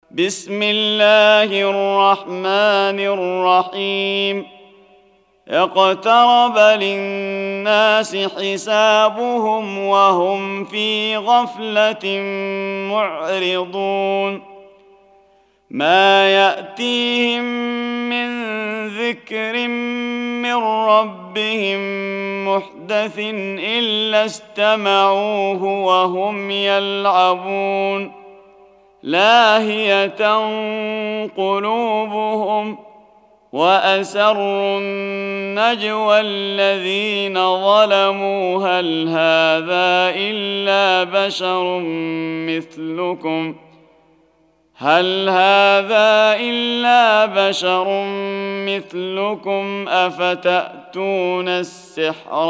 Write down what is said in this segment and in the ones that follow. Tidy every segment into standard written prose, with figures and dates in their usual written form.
بسم الله الرحمن الرحيم. اقترب للناس حسابهم وهم في غفلة معرضون. ما يأتيهم من ذكر من ربهم محدث إلا استمعوه وهم يلعبون لاهية قلوبهم وأسروا النجوى الذين ظلموا هل هذا إلا بشر مثلكم أفتأتون السحر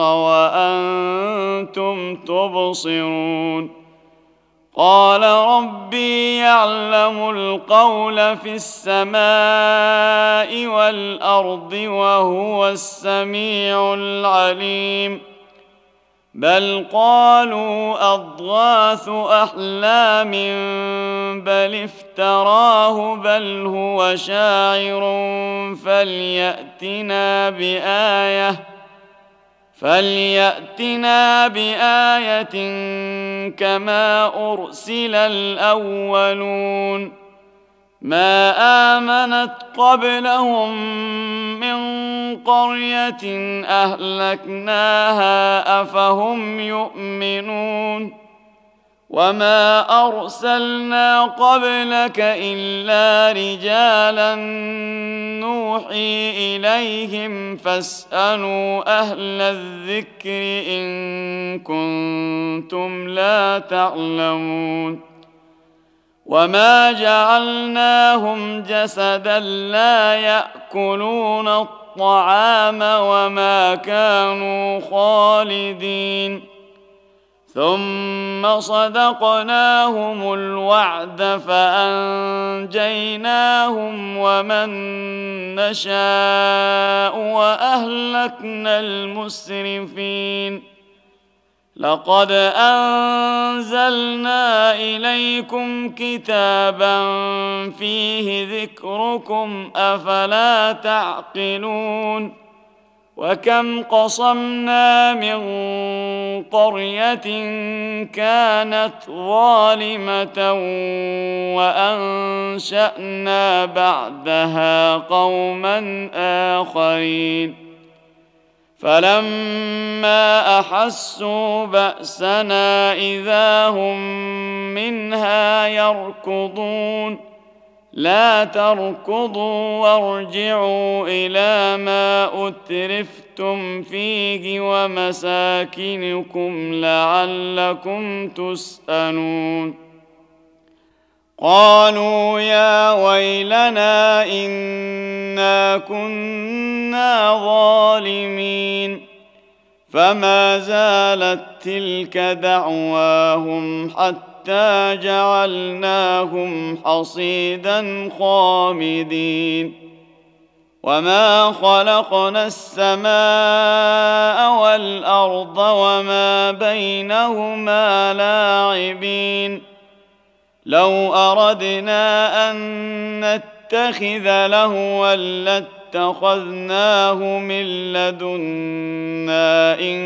وأنتم تبصرون. قال ربي يعلم القول في السماء والأرض وهو السميع العليم. بل قالوا أضغاث أحلام بل افتراه بل هو شاعر فليأتنا بآية كما أرسل الأولون. ما آمنت قبلهم من قرية أهلكناها أفهم يؤمنون. وما أرسلنا قبلك إلا رجالا نوحي إليهم فاسألوا أهل الذكر إن كنتم لا تعلمون. وما جعلناهم جسدا لا يأكلون الطعام وما كانوا خالدين. ثم صدقناهم الوعد فأنجيناهم ومن نشاء وأهلكنا المسرفين. لقد أنزلنا إليكم كتابا فيه ذكركم أفلا تعقلون. وكم قصمنا من قرية كانت ظالمة وأنشأنا بعدها قوما آخرين. فلما أحسوا بأسنا إذا هم منها يركضون. لا تركضوا وارجعوا إلى ما أترفتم فيه ومساكنكم لعلكم تسألون. قالوا يا ويلنا إنا كنا ظالمين. فما زالت تلك دعواهم حتى جعلناهم حصيدا خامدين. وما خلقنا السماء والأرض وما بينهما لاعبين. لو أردنا أن نتخذ لهوا لاتخذناه من لدنا إن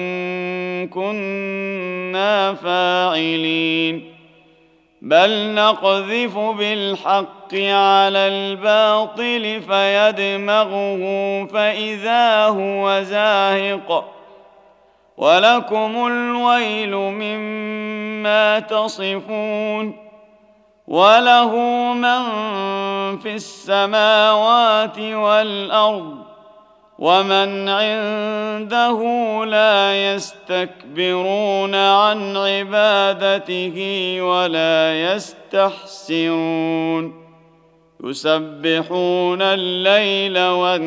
كنا فاعلين. بل نقذف بالحق على الباطل فيدمغه فإذا هو زاهق. ولكم الويل مما تصفون. وله من في السماوات والأرض ومن عنده لا يستكبرون عن عبادته ولا يستحسرون. يسبحون الليل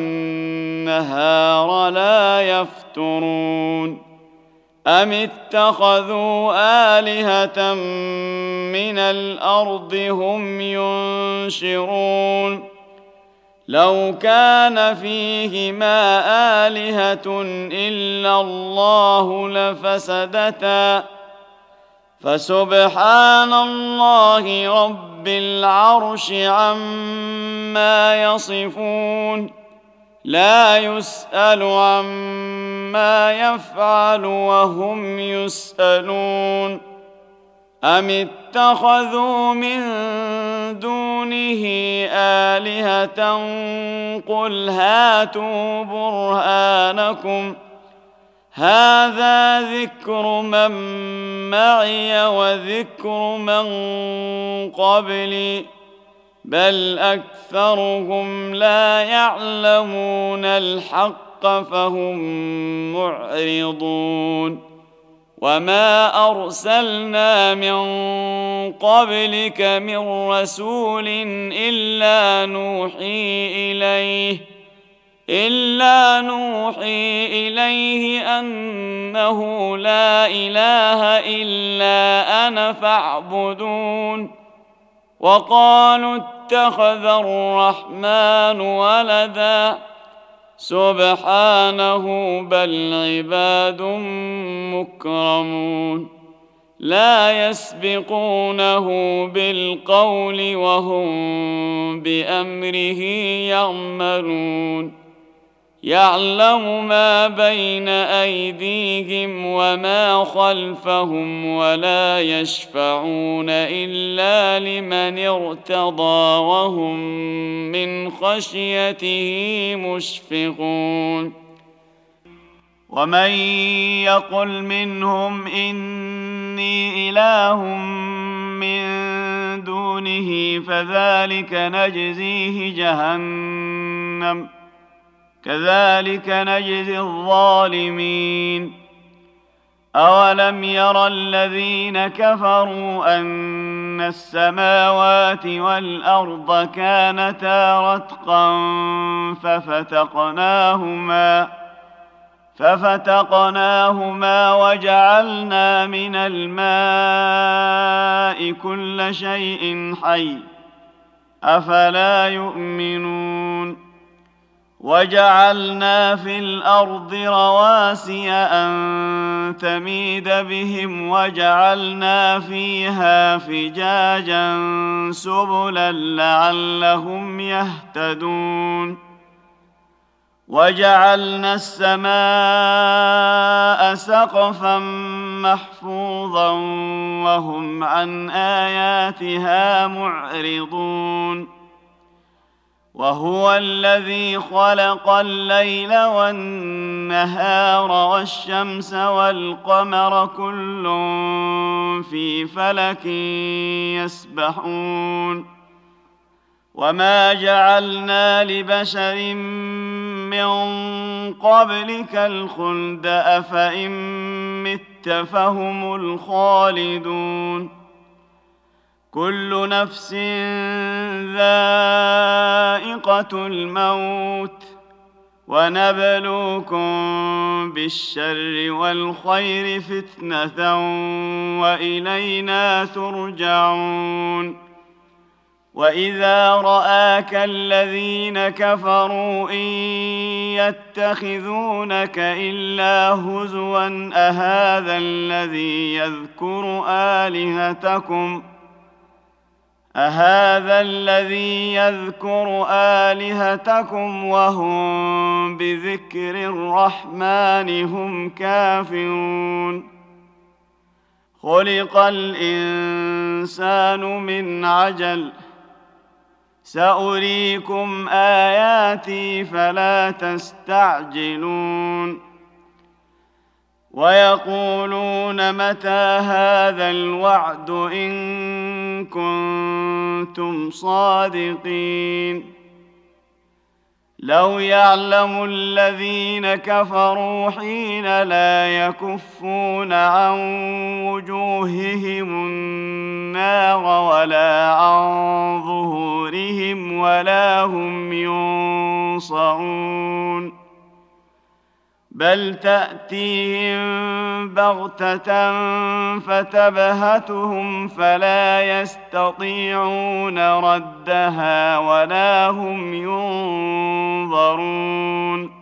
والنهار لا يفترون. أم اتخذوا آلهة من الأرض هم ينشرون. لو كان فيهما آلهة إلا الله لفسدتا فسبحان الله رب العرش عما يصفون لا يسأل عما يفعل وهم يسألون أم اتخذوا من دونه آلهة قل هاتوا برهانكم هذا ذكر من معي وذكر من قبلي بل أكثرهم لا يعلمون الحق فهم معرضون وما أرسلنا من قبلك من رسول إلا نوحي إليه أنه لا إله إلا أنا فاعبدون وقالوا اتخذ الرحمن ولدا سبحانه بل عباد مكرمون لا يسبقونه بالقول وهم بأمره يعملون يعلم ما بين أيديهم وما خلفهم ولا يشفعون إلا لمن ارتضى وهم من خشيته مشفقون ومن يقل منهم إني إله من دونه فذلك نجزيه جهنم كذلك نجزي الظالمين أولم ير الذين كفروا أن السماوات والأرض كانتا رتقا ففتقناهما وجعلنا من الماء كل شيء حي أفلا يؤمنون وجعلنا في الأرض رواسي أن تميد بهم وجعلنا فيها فجاجا سبلا لعلهم يهتدون وجعلنا السماء سقفا محفوظا وهم عن آياتها معرضون وهو الذي خلق الليل والنهار والشمس والقمر كل في فلك يسبحون وما جعلنا لبشر من قبلك الخلد أفإن مت فهم الخالدون كل نفس ذائقة الموت ونبلوكم بالشر والخير فتنة وإلينا ترجعون وإذا رآك الذين كفروا إن يتخذونك إلا هزوا أهذا الذي يذكر آلهتكم وهم بذكر الرحمن هم كافرون خلق الإنسان من عجل سأريكم آياتي فلا تستعجلون ويقولون متى هذا الوعد إن كنتم صادقين لو يعلم الذين كفروا حين لا يكفون عن وجوههم النار ولا عن ظهورهم ولا هم ينصرون بل تأتيهم بغتة فتبهتهم فلا يستطيعون ردها ولا هم ينظرون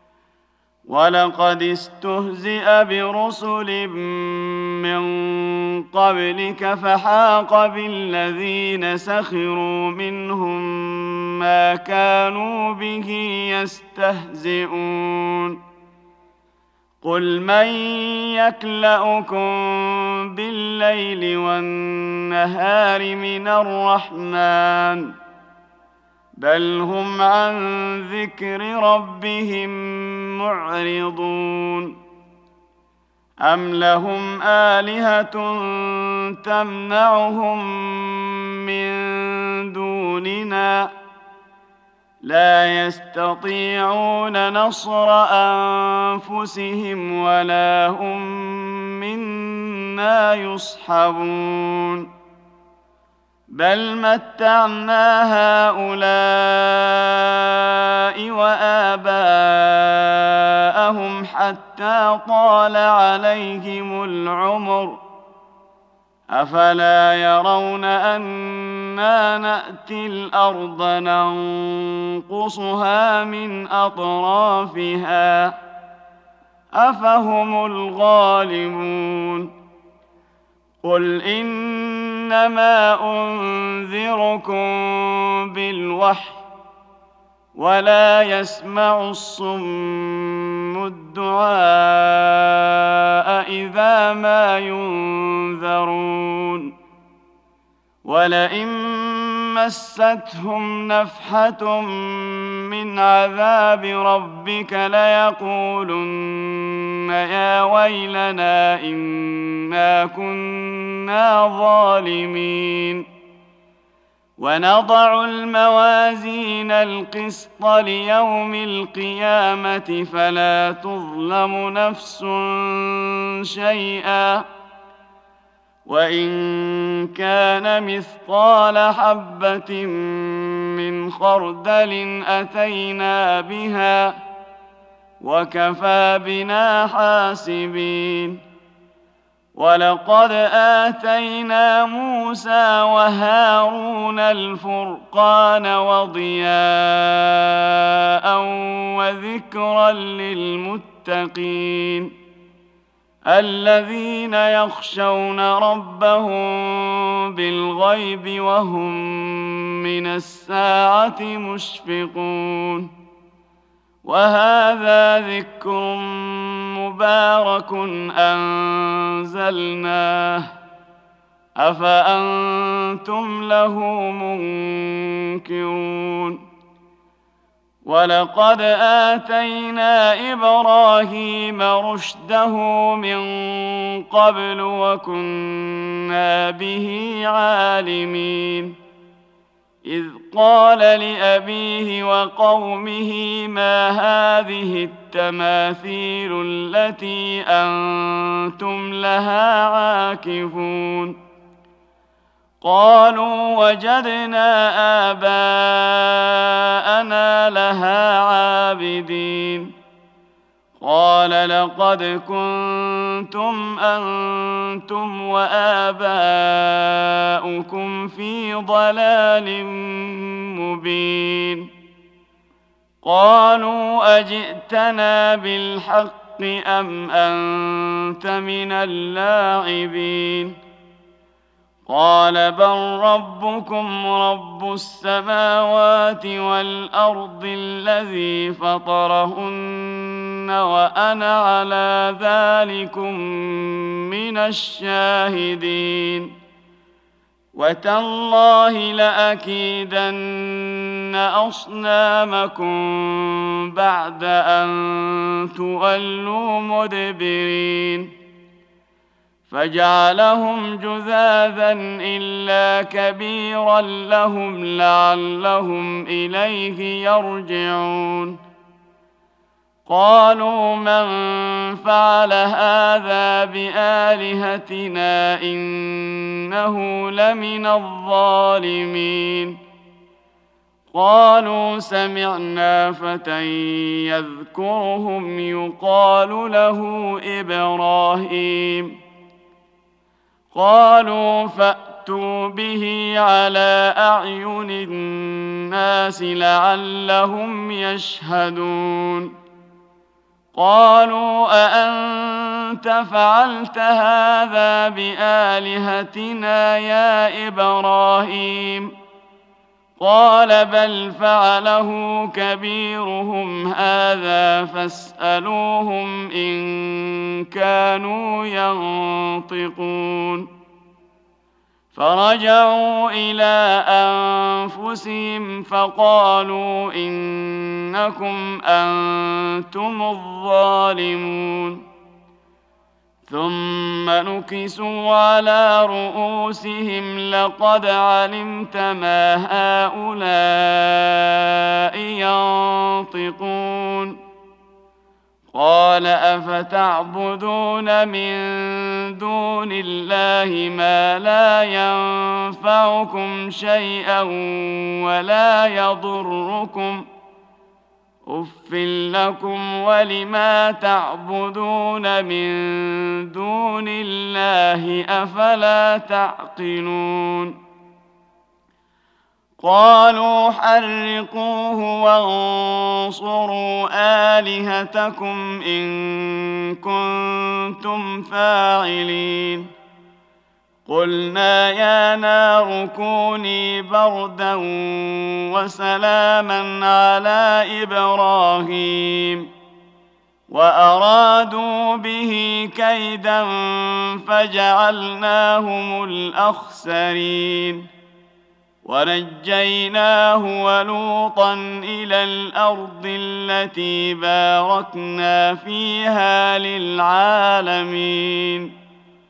ولقد استهزئ برسل من قبلك فحاق بالذين سخروا منهم ما كانوا به يستهزئون قل من يكلؤكم بالليل والنهار من الرحمن بل هم عن ذكر ربهم معرضون أم لهم آلهة تمنعهم من دوننا لا يستطيعون نصر أنفسهم ولا هم منا يصحبون بل متعنا هؤلاء وآباءهم حتى طال عليهم العمر أفلا يرون أنا نأتي الأرض ننقصها من أطرافها أفهم الغالبون قل إنما أنذركم بالوحي ولا يسمع الصم الدعاء إذا ما ينذرون ولئن مستهم نفحة من عذاب ربك ليقولن يا ويلنا إنا كنا ظالمين ونضع الموازين القسط ليوم القيامة فلا تظلم نفس شيئا وإن كان مثقال حبة من خردل أتينا بها وكفى بنا حاسبين ولقد آتينا موسى وهارون الفرقان وضياء وذكرا للمتقين الذين يخشون ربهم بالغيب وهم من الساعة مشفقون وهذا ذكر مبارك أنزلناه أفأنتم له منكرون ولقد آتينا إبراهيم رشده من قبل وكنا به عالمين إذ قال لأبيه وقومه ما هذه التماثيل التي أنتم لها عاكفون قالوا وجدنا آباءنا لها عابدين قال لقد كنتم أنتم وآباؤكم في ضلال مبين قالوا أجئتنا بالحق أم أنت من اللاعبين قال بل ربكم رب السماوات والأرض الذي فطرهن وأنا على ذلكم من الشاهدين وتالله لأكيدن أصنامكم بعد أن تولوا مدبرين فجعلهم جذاذا إلا كبيرا لهم لعلهم إليه يرجعون قالوا من فعل هذا بآلهتنا إنه لمن الظالمين قالوا سمعنا فتى يذكرهم يقال له إبراهيم قالوا فأتوا به على أعين الناس لعلهم يشهدون قالوا أأنت فعلت هذا بآلهتنا يا إبراهيم قال بل فعله كبيرهم هذا فاسألوهم إن كانوا ينطقون فرجعوا إلى أنفسهم فقالوا إنكم أنتم الظالمون ثم نكسوا على رؤوسهم لقد علمت ما هؤلاء ينطقون قال أفتعبدون من دون الله ما لا ينفعكم شيئا ولا يضركم أف لكم ولما تعبدون من دون الله أفلا تعقلون قالوا حرقوه وانصروا آلهتكم إن كنتم فاعلين قلنا يا نار كوني بردا وسلاما على إبراهيم وأرادوا به كيدا فجعلناهم الأخسرين ونجيناه ولوطا إلى الأرض التي باركنا فيها للعالمين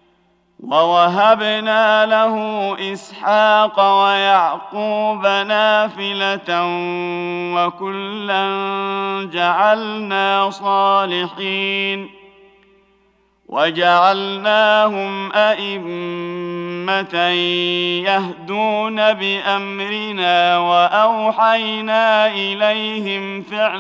ووهبنا له إسحاق ويعقوب نافلة وكلا جعلنا صالحين وجعلناهم أئمة يهدون بأمرنا وأوحينا إليهم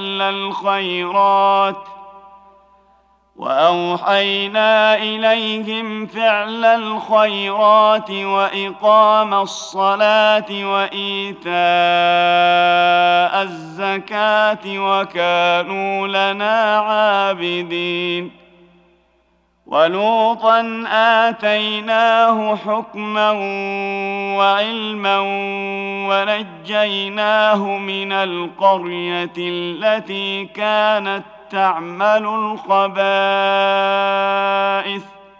فعل الخيرات وإقام الصلاة وإيتاء الزكاة وكانوا لنا عابدين ولوطا آتيناه حكما وعلما ونجيناه من القرية التي كانت تعمل الخبائث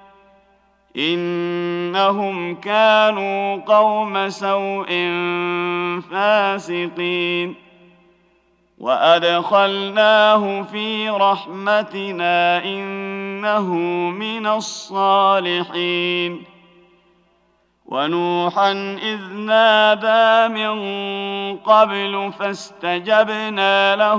إنهم كانوا قوم سوء فاسقين وأدخلناه في رحمتنا إنه من الصالحين ونوحا إذ نادى من قبل فاستجبنا له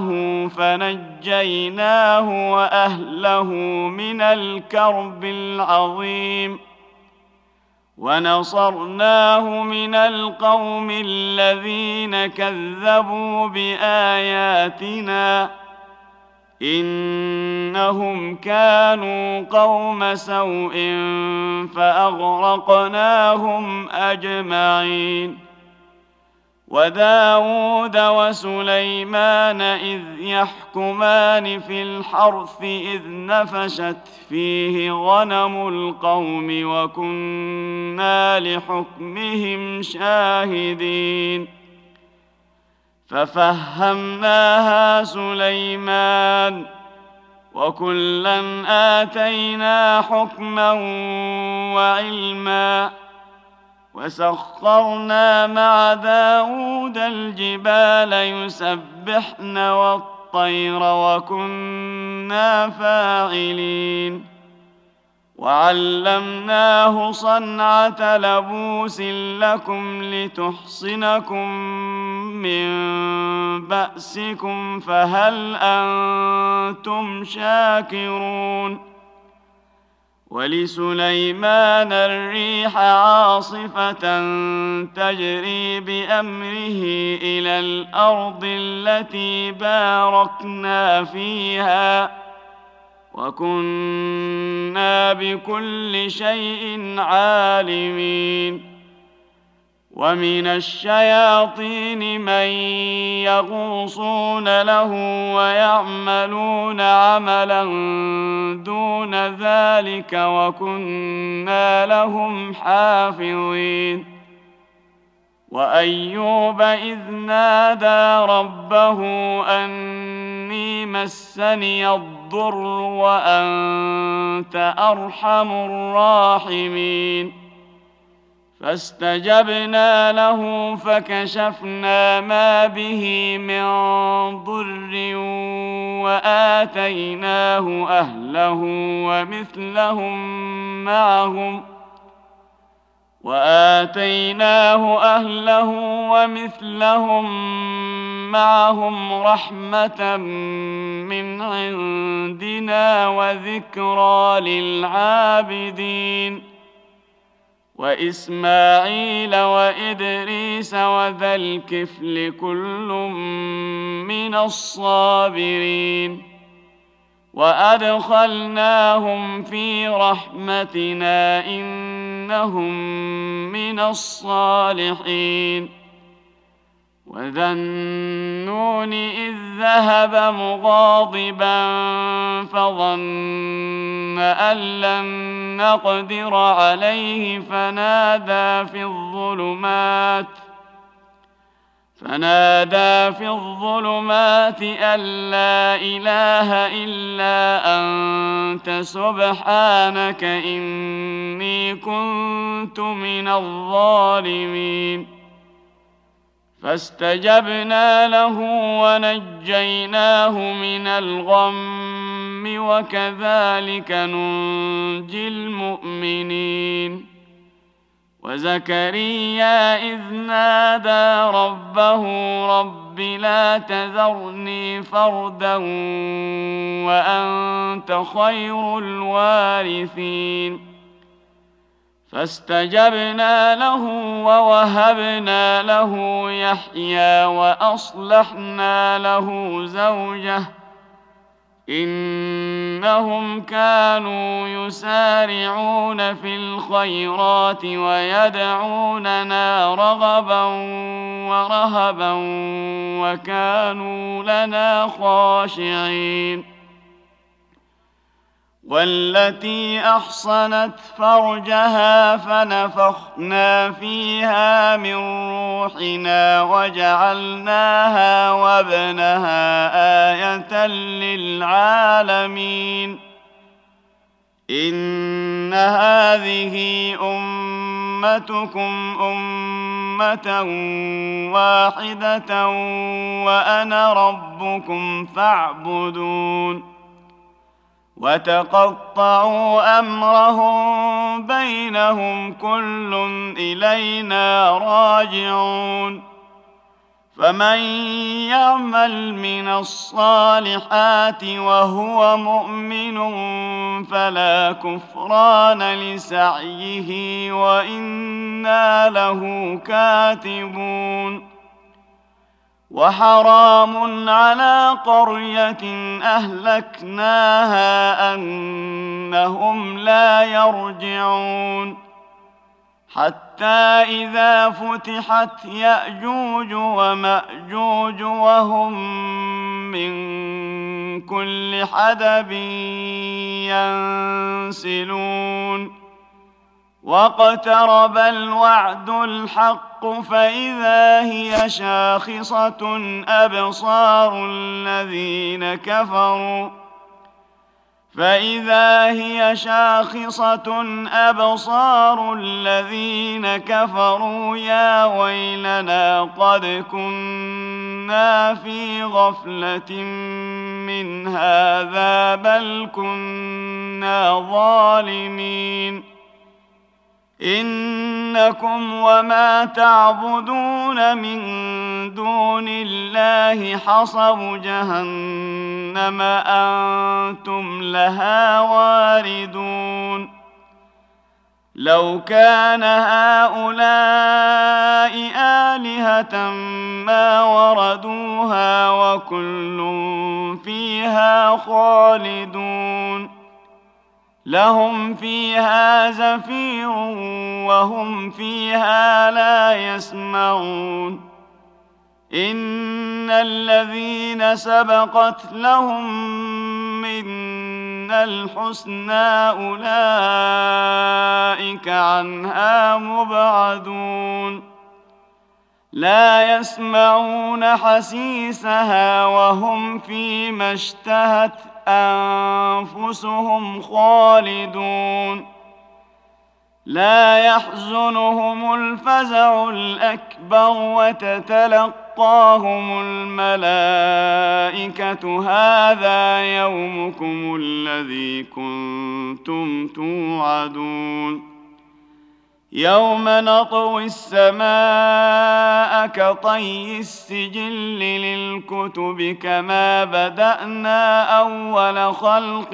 فنجيناه وأهله من الكرب العظيم ونصرناه من القوم الذين كذبوا بآياتنا إنهم كانوا قوم سوء فأغرقناهم أجمعين وداود وسليمان إذ يحكمان في الحرث إذ نفشت فيه غنم القوم وكنا لحكمهم شاهدين ففهمناها سليمان وكلا آتينا حكما وعلما وسخرنا مع داود الجبال يسبحن والطير وكنا فاعلين وعلمناه صنعة لبوس لكم لتحصنكم من بأسكم فهل أنتم شاكرون ولسليمان الريح عاصفة تجري بأمره إلى الأرض التي باركنا فيها وكنا بكل شيء عالمين ومن الشياطين من يغوصون له ويعملون عملا دون ذلك وكنا لهم حافظين وأيوب إذ نادى ربه أني مسني الضر وأنت أرحم الراحمين فاستجبنا له فكشفنا ما به من ضر وآتيناه أهله ومثلهم معهم رحمة من عندنا وذكرى للعابدين وإسماعيل وإدريس وذا الكفل كل من الصابرين وأدخلناهم في رحمتنا إنهم من الصالحين وذا النون إذ ذهب مغاضبا فظن أن لن نقدر عليه فنادى في الظلمات أن لا إله إلا أنت سبحانك إني كنت من الظالمين فاستجبنا له ونجيناه من الغم وكذلك ننجي المؤمنين وزكريا إذ نادى ربه رب لا تذرني فردا وأنت خير الوارثين فاستجبنا له ووهبنا له يحيى وأصلحنا له زوجه إنهم كانوا يسارعون في الخيرات ويدعوننا رغبا ورهبا وكانوا لنا خاشعين والتي أحصنت فرجها فنفخنا فيها من روحنا وجعلناها وابنها آية للعالمين إن هذه أمتكم أمة واحدة وأنا ربكم فاعبدون وتقطعوا أمرهم بينهم كل إلينا راجعون فمن يعمل من الصالحات وهو مؤمن فلا كفران لسعيه وإنا له كاتبون وحرام على قرية أهلكناها أنهم لا يرجعون حتى إذا فتحت يأجوج ومأجوج وهم من كل حدب ينسلون واقترب الوعد الحق فإذا هي شاخصة أبصار الذين كفروا يا ويلنا قد كنا في غفلة من هذا بل كنا ظالمين إنكم وما تعبدون من دون الله حصب جهنم أنتم لها واردون لو كان هؤلاء آلهة ما وردوها وكل فيها خالدون لهم فيها زفير وهم فيها لا يسمعون إن الذين سبقت لهم منا الحسنى أولئك عنها مبعدون لا يسمعون حسيسها وهم فيما اشتهت أنفسهم خالدون لا يحزنهم الفزع الأكبر وتتلقاهم الملائكة هذا يومكم الذي كنتم توعدون يوم نطوي السماء كطي السجل للكتب كما بدأنا أول خلق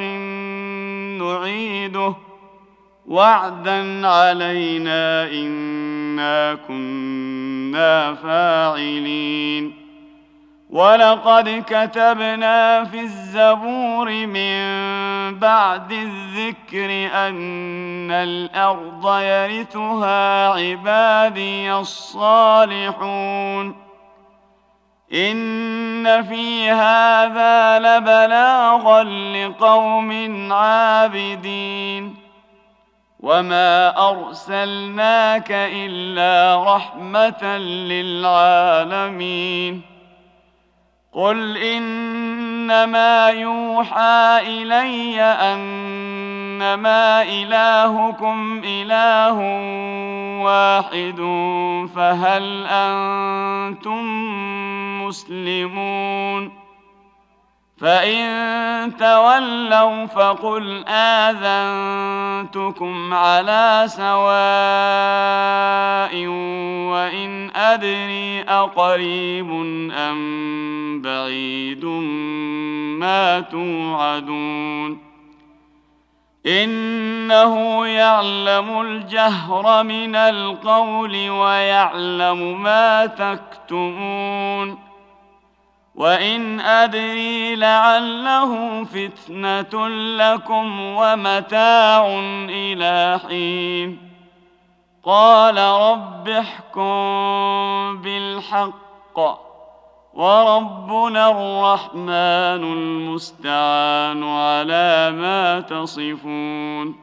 نعيده وعدا علينا إنا كنا فاعلين ولقد كتبنا في الزبور من بعد الذكر أن الأرض يرثها عبادي الصالحون إن في هذا لبلاغا لقوم عابدين وما أرسلناك إلا رحمة للعالمين قل إنما يوحى إلي أنما إلهكم إله واحد فهل أنتم مسلمون فإن تولوا فقل آذنتكم على سواء وإن أدري أقريب أم بعيد ما توعدون إنه يعلم الجهر من القول ويعلم ما تكتمون وإن أدري لعله فتنة لكم ومتاع إلى حين قال رب احكم بالحق وربنا الرحمن المستعان على ما تصفون